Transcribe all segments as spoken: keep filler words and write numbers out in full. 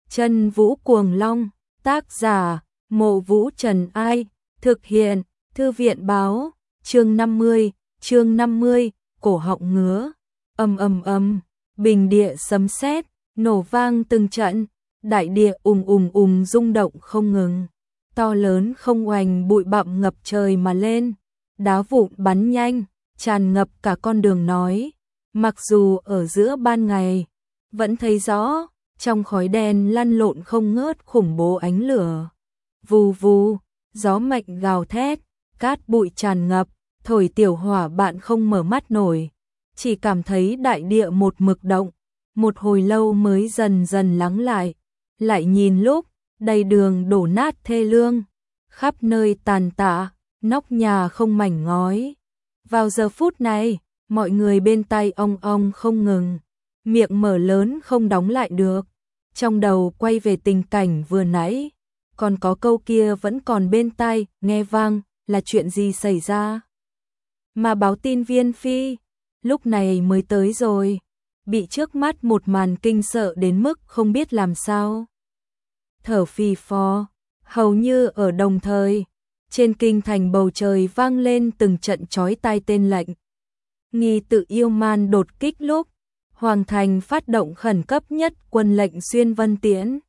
Chân Vũ Cuồng Long, tác giả, Mộ Vũ Trần Ai, thực hiện, Thư viện báo, chương năm mươi, chương năm mươi, cổ họng ngứa, ầm ầm ầm, bình địa sấm sét, nổ vang từng trận, đại địa ùng ùng ùng rung động không ngừng, to lớn không oành bụi bặm ngập trời mà lên, đá vụn bắn nhanh, tràn ngập cả con đường nói, mặc dù ở giữa ban ngày, vẫn thấy rõ, trong khói đen lăn lộn không ngớt khủng bố ánh lửa. Vù vù, gió mạnh gào thét, cát bụi tràn ngập, thổi tiểu hỏa bạn không mở mắt nổi, chỉ cảm thấy đại địa một mực động, một hồi lâu mới dần dần lắng lại, lại nhìn lúc, đầy đường đổ nát thê lương, khắp nơi tàn tạ, nóc nhà không mảnh ngói. Vào giờ phút này, mọi người bên tai ong ong không ngừng, miệng mở lớn không đóng lại được, trong đầu quay về tình cảnh vừa nãy, còn có câu kia vẫn còn bên tai, nghe vang, là chuyện gì xảy ra? Mà báo tin viên phi, lúc này mới tới rồi, bị trước mắt một màn kinh sợ đến mức không biết làm sao. Thở phì phò, hầu như ở đồng thời, trên kinh thành bầu trời vang lên từng trận chói tai tên lệnh. Nghi tự yêu man đột kích lúc, Hoàng thành phát động khẩn cấp nhất quân lệnh xuyên vân tiễn.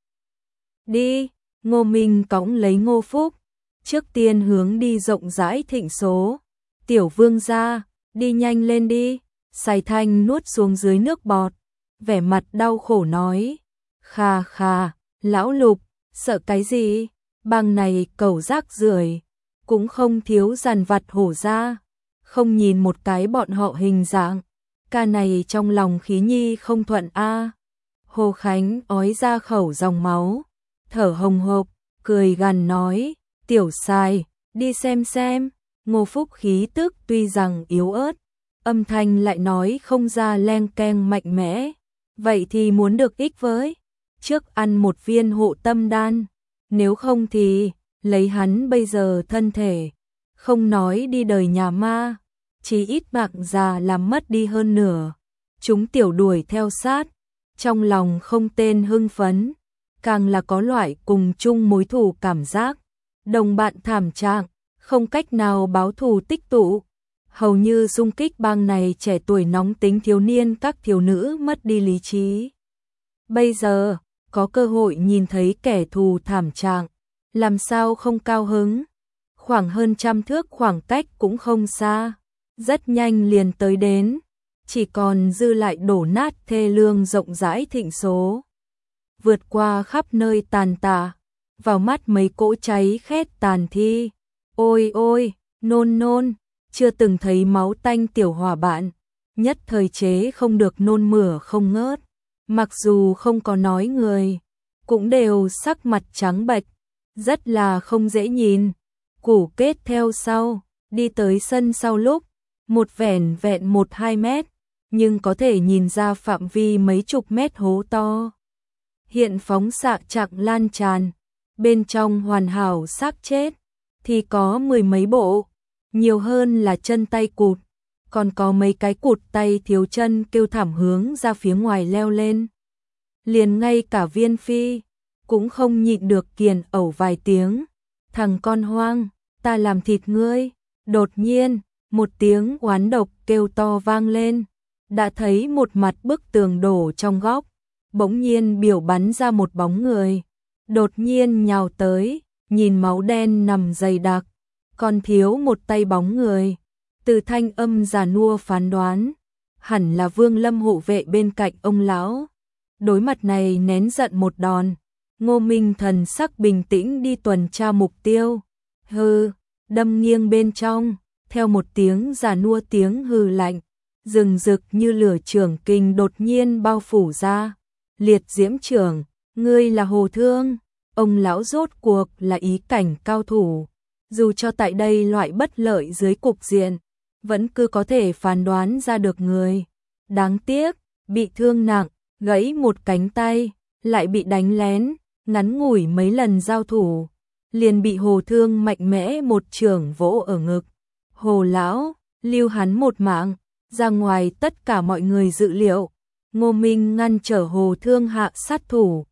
Đi, Ngô Minh cõng lấy Ngô Phúc, trước tiên hướng đi rộng rãi thịnh số. Tiểu vương gia, đi nhanh lên đi, Sài Thanh nuốt xuống dưới nước bọt, vẻ mặt đau khổ nói. Khà khà, lão Lục, sợ cái gì, bang này cẩu rác rưởi cũng không thiếu dằn vặt hổ ra, không nhìn một cái bọn họ hình dạng. Ca này trong lòng khí nhi không thuận a. À. Hồ Khánh ói ra khẩu dòng máu, thở hồng hộc, cười gằn nói, tiểu Sài, đi xem xem. Ngô Phúc khí tức tuy rằng yếu ớt, âm thanh lại nói không ra leng keng mạnh mẽ, vậy thì muốn được ích với, trước ăn một viên hộ tâm đan, nếu không thì, lấy hắn bây giờ thân thể, không nói đi đời nhà ma, chỉ ít bạc già làm mất đi hơn nửa. Chúng tiểu đuổi theo sát, trong lòng không tên hưng phấn, càng là có loại cùng chung mối thù cảm giác, đồng bạn thảm trạng, không cách nào báo thù tích tụ, hầu như xung kích bang này trẻ tuổi nóng tính thiếu niên các thiếu nữ mất đi lý trí. Bây giờ, có cơ hội nhìn thấy kẻ thù thảm trạng, làm sao không cao hứng, khoảng hơn trăm thước khoảng cách cũng không xa. Rất nhanh liền tới đến, chỉ còn dư lại đổ nát thê lương rộng rãi thịnh số. Vượt qua khắp nơi tàn tạ, vào mắt mấy cỗ cháy khét tàn thi. Ôi ôi, nôn nôn, chưa từng thấy máu tanh tiểu hỏa bạn, nhất thời chế không được nôn mửa không ngớt. Mặc dù không có nói người, cũng đều sắc mặt trắng bệch, rất là không dễ nhìn. Củ kết theo sau, đi tới sân sau lúc, một vẻn vẹn một hai mét, nhưng có thể nhìn ra phạm vi mấy chục mét hố to. Hiện phóng xạ trạng lan tràn, bên trong hoàn hảo xác chết, thì có mười mấy bộ, nhiều hơn là chân tay cụt, còn có mấy cái cụt tay thiếu chân kêu thảm hướng ra phía ngoài leo lên. Liền ngay cả viên phi, cũng không nhịn được kiền ẩu vài tiếng, thằng con hoang, ta làm thịt ngươi, đột nhiên, một tiếng oán độc kêu to vang lên, đã thấy một mặt bức tường đổ trong góc, bỗng nhiên biểu bắn ra một bóng người, đột nhiên nhào tới, nhìn máu đen nằm dày đặc, còn thiếu một tay bóng người, từ thanh âm già nua phán đoán, hẳn là Vương Lâm hộ vệ bên cạnh ông lão. Đối mặt này nén giận một đòn, Ngô Minh thần sắc bình tĩnh đi tuần tra mục tiêu, hừ, đâm nghiêng bên trong. Theo một tiếng già nua tiếng hừ lạnh, rừng rực như lửa trưởng kinh đột nhiên bao phủ ra. Liệt diễm trưởng, ngươi là Hồ Thương, ông lão rốt cuộc là ý cảnh cao thủ. Dù cho tại đây loại bất lợi dưới cục diện, vẫn cứ có thể phán đoán ra được người. Đáng tiếc, bị thương nặng, gãy một cánh tay, lại bị đánh lén, ngắn ngủi mấy lần giao thủ, liền bị Hồ Thương mạnh mẽ một chưởng vỗ ở ngực. Hồ lão, lưu hắn một mạng, ra ngoài tất cả mọi người dự liệu. Ngô Minh ngăn trở Hồ Thương hạ sát thủ.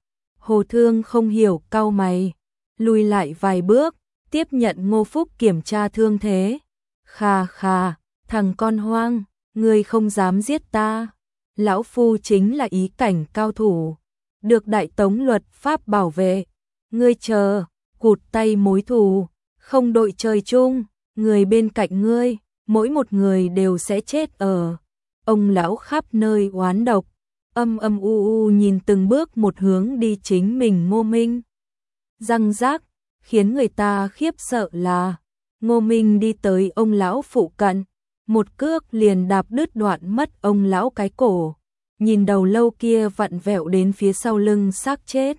Hồ Thương không hiểu, cau mày, lùi lại vài bước, tiếp nhận Ngô Phúc kiểm tra thương thế. Khà khà, thằng con hoang, ngươi không dám giết ta. Lão phu chính là ý cảnh cao thủ, được Đại Tống luật pháp bảo vệ. Ngươi chờ, cụt tay mối thù, không đội trời chung, người bên cạnh ngươi, mỗi một người đều sẽ chết ở. Ông lão khắp nơi oán độc, âm âm u u nhìn từng bước một hướng đi chính mình Ngô Minh. Răng rác, khiến người ta khiếp sợ là Ngô Minh đi tới ông lão phụ cận, một cước liền đạp đứt đoạn mất ông lão cái cổ, nhìn đầu lâu kia vặn vẹo đến phía sau lưng xác chết.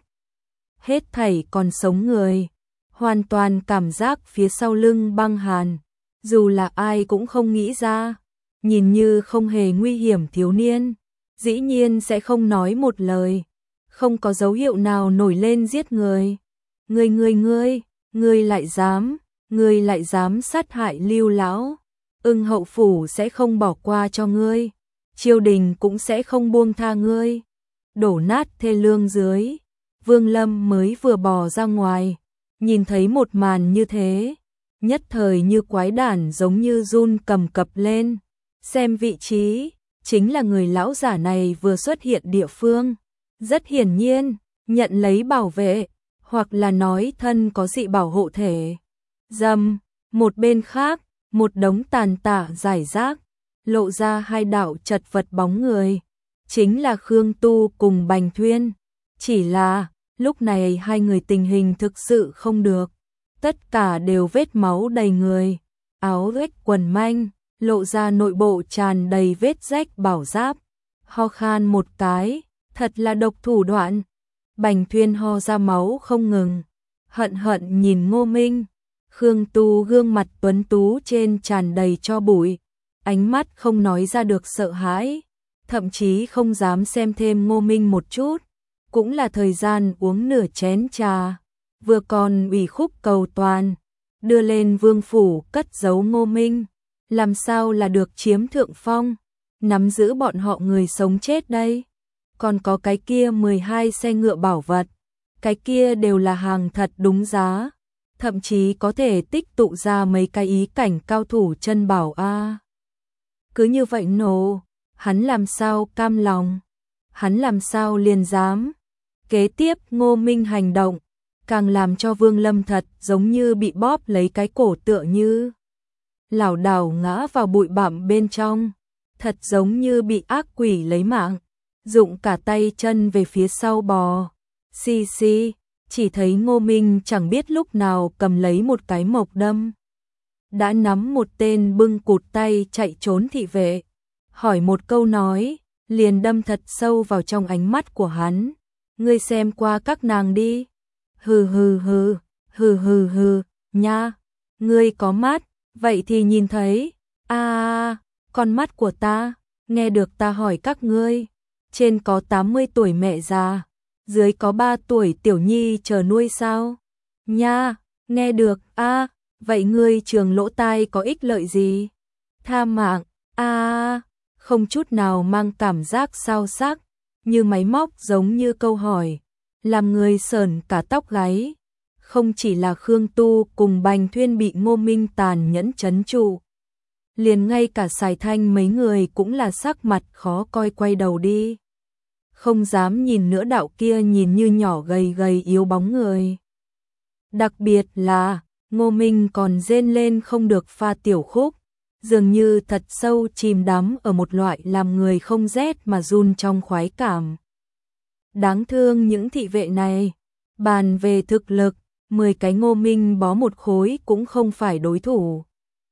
Hết thảy còn sống người, hoàn toàn cảm giác phía sau lưng băng hàn, dù là ai cũng không nghĩ ra, nhìn như không hề nguy hiểm thiếu niên, dĩ nhiên sẽ không nói một lời, không có dấu hiệu nào nổi lên giết người. Ngươi ngươi ngươi, ngươi lại dám, ngươi lại dám sát hại Lưu lão, Ưng hậu phủ sẽ không bỏ qua cho ngươi, triều đình cũng sẽ không buông tha ngươi. Đổ nát thê lương dưới, Vương Lâm mới vừa bò ra ngoài, nhìn thấy một màn như thế, nhất thời như quái đản giống như run cầm cập lên, xem vị trí, chính là người lão giả này vừa xuất hiện địa phương, rất hiển nhiên, nhận lấy bảo vệ, hoặc là nói thân có dị bảo hộ thể. Dầm, một bên khác, một đống tàn tạ rải rác, lộ ra hai đạo chật vật bóng người, chính là Khương Tu cùng Bành Thuyên. Chỉ là, lúc này hai người tình hình thực sự không được, tất cả đều vết máu đầy người, áo rách quần manh, lộ ra nội bộ tràn đầy vết rách bảo giáp. Ho khan một cái, thật là độc thủ đoạn. Bành Thuyên ho ra máu không ngừng, hận hận nhìn Ngô Minh. Khương Tu gương mặt tuấn tú trên tràn đầy tro bụi, ánh mắt không nói ra được sợ hãi, thậm chí không dám xem thêm Ngô Minh một chút. Cũng là thời gian uống nửa chén trà, vừa còn ủy khúc cầu toàn, đưa lên vương phủ cất giấu Ngô Minh, làm sao là được chiếm thượng phong, nắm giữ bọn họ người sống chết đây. Còn có cái kia mười hai xe ngựa bảo vật, cái kia đều là hàng thật đúng giá, thậm chí có thể tích tụ ra mấy cái ý cảnh cao thủ chân bảo a. À. Cứ như vậy nổ, hắn làm sao cam lòng, hắn làm sao liền dám. Kế tiếp Ngô Minh hành động, càng làm cho Vương Lâm thật giống như bị bóp lấy cái cổ tựa như lảo đảo ngã vào bụi bặm bên trong, thật giống như bị ác quỷ lấy mạng, dụng cả tay chân về phía sau bò. Xì xì, chỉ thấy Ngô Minh chẳng biết lúc nào cầm lấy một cái mộc đâm, đã nắm một tên bưng cụt tay chạy trốn thị vệ, hỏi một câu nói, liền đâm thật sâu vào trong ánh mắt của hắn. Ngươi xem qua các nàng đi. Hừ hừ hừ, hừ hừ hừ, nha, ngươi có mắt, vậy thì nhìn thấy. A, à, con mắt của ta, nghe được ta hỏi các ngươi, trên có tám mươi tuổi mẹ già, dưới có ba tuổi tiểu nhi chờ nuôi sao? Nha, nghe được. A, à, vậy ngươi trường lỗ tai có ích lợi gì? Tha mạng. A, à, không chút nào mang cảm giác sao sắc, như máy móc giống như câu hỏi, làm người sởn cả tóc gáy. Không chỉ là Khương Tu cùng Bành Thuyên bị Ngô Minh tàn nhẫn trấn trụ, liền ngay cả Sài Thanh mấy người cũng là sắc mặt khó coi quay đầu đi, không dám nhìn nữa đạo kia nhìn như nhỏ gầy gầy yếu bóng người. Đặc biệt là Ngô Minh còn rên lên không được pha tiểu khúc, dường như thật sâu chìm đắm ở một loại làm người không rét mà run trong khoái cảm. Đáng thương những thị vệ này, bàn về thực lực, mười cái Ngô Minh bó một khối cũng không phải đối thủ.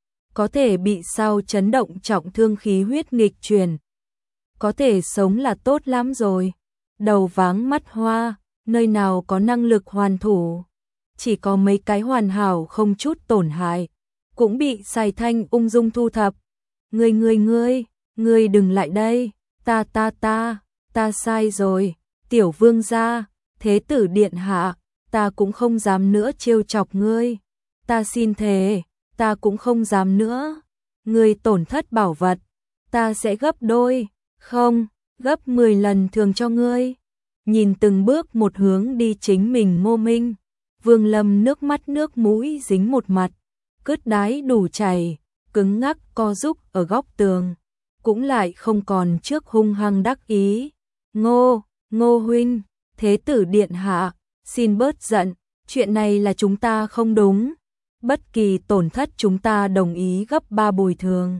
Có thể bị sao chấn động trọng thương khí huyết nghịch chuyển, có thể sống là tốt lắm rồi. Đầu váng mắt hoa, nơi nào có năng lực hoàn thủ, chỉ có mấy cái hoàn hảo không chút tổn hại, cũng bị Sài Thanh ung dung thu thập. Ngươi ngươi ngươi, ngươi đừng lại đây, ta ta ta, ta sai rồi, tiểu vương gia, thế tử điện hạ, ta cũng không dám nữa trêu chọc ngươi, ta xin thề, ta cũng không dám nữa. Ngươi tổn thất bảo vật, ta sẽ gấp đôi, không, gấp mười lần thường cho ngươi. nhìn từng bước một hướng đi chính mình Ngô Minh. Vương Lâm nước mắt nước mũi dính một mặt, cứt đái đủ chảy, cứng ngắc co rúc ở góc tường, cũng lại không còn trước hung hăng đắc ý. Ngô, Ngô huynh, thế tử điện hạ, xin bớt giận, chuyện này là chúng ta không đúng. Bất kỳ tổn thất chúng ta đồng ý gấp ba bồi thường.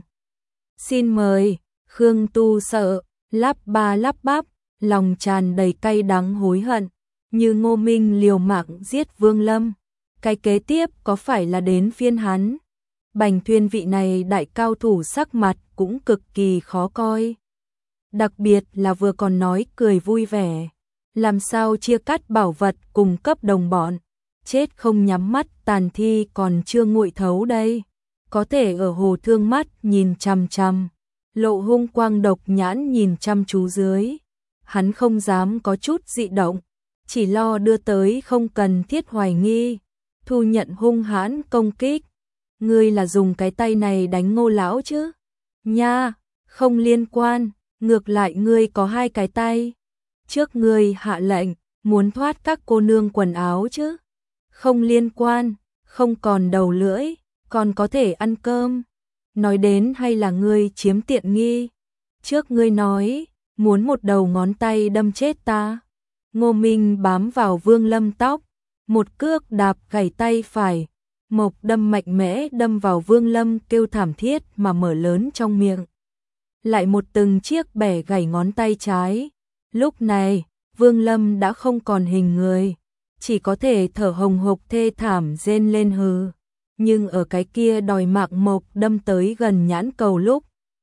Xin mời, Khương Tu sợ, lắp ba lắp bắp, lòng tràn đầy cay đắng hối hận, như Ngô Minh liều mạng giết Vương Lâm. Cái kế tiếp có phải là đến phiên hắn? Bành Thuyên vị này đại cao thủ sắc mặt cũng cực kỳ khó coi. Đặc biệt là vừa còn nói cười vui vẻ, làm sao chia cắt bảo vật cùng cấp đồng bọn, chết không nhắm mắt tàn thi còn chưa nguội thấu đây. Có thể ở hồ thương mắt nhìn chằm chằm, lộ hung quang độc nhãn nhìn chăm chú dưới. Hắn không dám có chút dị động, chỉ lo đưa tới không cần thiết hoài nghi, thu nhận hung hãn công kích. Ngươi là dùng cái tay này đánh Ngô lão chứ? Nha, không liên quan, ngược lại ngươi có hai cái tay. Trước ngươi hạ lệnh, muốn thoát các cô nương quần áo chứ? Không liên quan, không còn đầu lưỡi, còn có thể ăn cơm. Nói đến hay là ngươi chiếm tiện nghi? Trước ngươi nói, muốn một đầu ngón tay đâm chết ta. Ngô Minh bám vào Vương Lâm tóc, một cước đạp gãy tay phải, một đâm mạnh mẽ đâm vào Vương Lâm kêu thảm thiết mà mở lớn trong miệng. Lại một từng chiếc bẻ gãy ngón tay trái. Lúc này, Vương Lâm đã không còn hình người, chỉ có thể thở hồng hộc thê thảm rên lên hừ. Nhưng ở cái kia đòi mạng mộc đâm tới gần nhãn cầu lúc,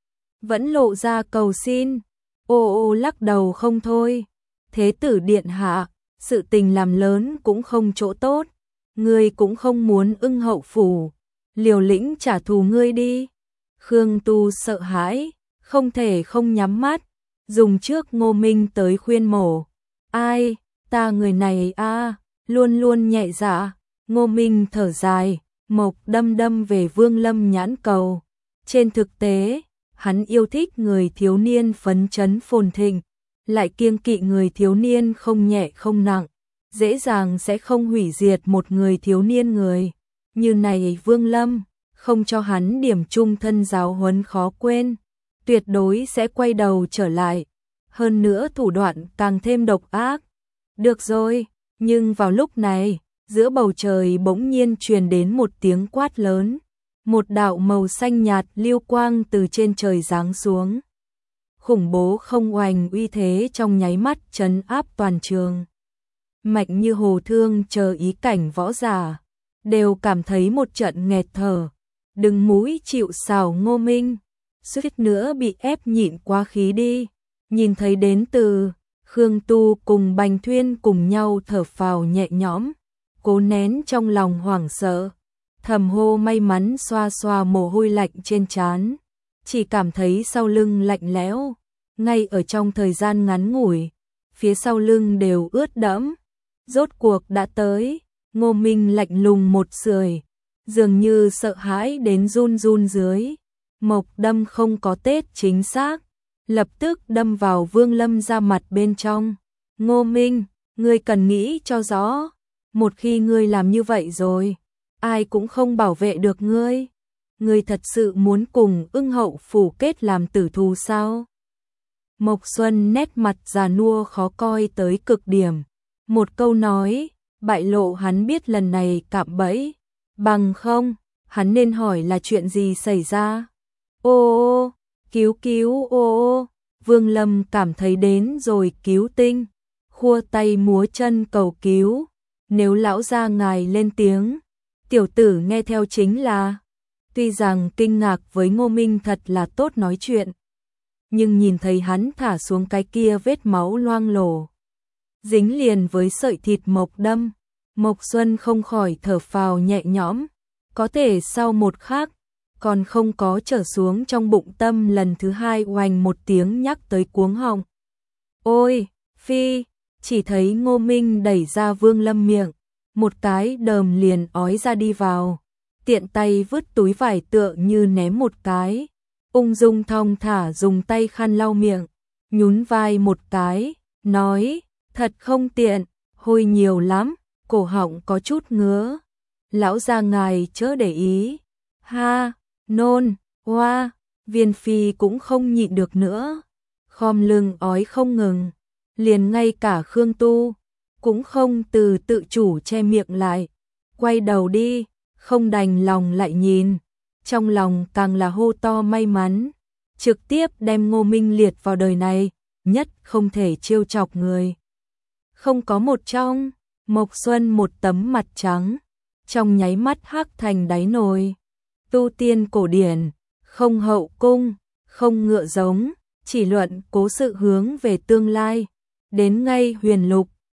vẫn lộ ra cầu xin, ô ô lắc đầu không thôi. Thế tử điện hạ, sự tình làm lớn cũng không chỗ tốt, ngươi cũng không muốn ưng hậu phủ, liều lĩnh trả thù ngươi đi. Khương Tu sợ hãi, không thể không nhắm mắt, dùng trước Ngô Minh tới khuyên mổ. Ai, ta người này a, luôn luôn nhẹ dạ. Ngô Minh thở dài, mộc đâm đâm về Vương Lâm nhãn cầu. Trên thực tế, hắn yêu thích người thiếu niên phấn chấn phồn thịnh, lại kiêng kỵ người thiếu niên không nhẹ không nặng, dễ dàng sẽ không hủy diệt một người thiếu niên người. Như này Vương Lâm, không cho hắn điểm chung thân giáo huấn khó quên, tuyệt đối sẽ quay đầu trở lại. Hơn nữa thủ đoạn càng thêm độc ác. Được rồi, nhưng vào lúc này, giữa bầu trời bỗng nhiên truyền đến một tiếng quát lớn. Một đạo màu xanh nhạt lưu quang từ trên trời giáng xuống. Khủng bố không oanh uy thế trong nháy mắt trấn áp toàn trường. Mạnh như hồ thương chờ ý cảnh võ giả, đều cảm thấy một trận nghẹt thở. Đừng mũi chịu sào Ngô Minh, suýt nữa bị ép nhịn quá khí đi. Nhìn thấy đến từ Khương Tu cùng Bành Thuyên cùng nhau thở phào nhẹ nhõm, cố nén trong lòng hoảng sợ, thầm hô may mắn xoa xoa mồ hôi lạnh trên trán, chỉ cảm thấy sau lưng lạnh lẽo, ngay ở trong thời gian ngắn ngủi, phía sau lưng đều ướt đẫm. Rốt cuộc đã tới, Ngô Minh lạnh lùng một sưởi, dường như sợ hãi đến run run dưới. Mộc đâm không có tết chính xác, lập tức đâm vào Vương Lâm ra mặt bên trong. Ngô Minh, ngươi cần nghĩ cho rõ, một khi ngươi làm như vậy rồi, ai cũng không bảo vệ được ngươi. Ngươi thật sự muốn cùng ưng hậu phủ kết làm tử thù sao? Mộc Xuân nét mặt già nua khó coi tới cực điểm. Một câu nói, bại lộ hắn biết lần này cạm bẫy. Bằng không, hắn nên hỏi là chuyện gì xảy ra. Ô ô, cứu cứu ô ô, Vương Lâm cảm thấy đến rồi cứu tinh, khua tay múa chân cầu cứu. Nếu lão gia ngài lên tiếng, tiểu tử nghe theo chính là. Tuy rằng kinh ngạc với Ngô Minh thật là tốt nói chuyện, nhưng nhìn thấy hắn thả xuống cái kia vết máu loang lổ, dính liền với sợi thịt mộc đâm, Mộc Xuân không khỏi thở phào nhẹ nhõm. Có thể sau một khắc, còn không có trở xuống trong bụng tâm lần thứ hai oành một tiếng nhắc tới cuống họng. Ôi, phi, chỉ thấy Ngô Minh đẩy ra Vương Lâm miệng, một cái đờm liền ói ra đi vào, tiện tay vứt túi vải tựa như ném một cái, ung dung thong thả dùng tay khăn lau miệng, nhún vai một cái, nói, Thật không tiện, hôi nhiều lắm, cổ họng có chút ngứa. Lão gia ngài chớ để ý. Ha, nôn, oa, Viên Phi cũng không nhịn được nữa. Khom lưng ói không ngừng. Liền ngay cả Khương Tu cũng không từ tự chủ che miệng lại. Quay đầu đi, không đành lòng lại nhìn. Trong lòng càng là hô to may mắn. Trực tiếp đem Ngô Minh Liệt vào đời này, nhất không thể trêu chọc người. Không có một trong, Mộc Xuân một tấm mặt trắng, trong nháy mắt hắc thành đáy nồi. Tu tiên cổ điển, không hậu cung, không ngựa giống, chỉ luận cố sự hướng về tương lai. Đến ngay huyền lục,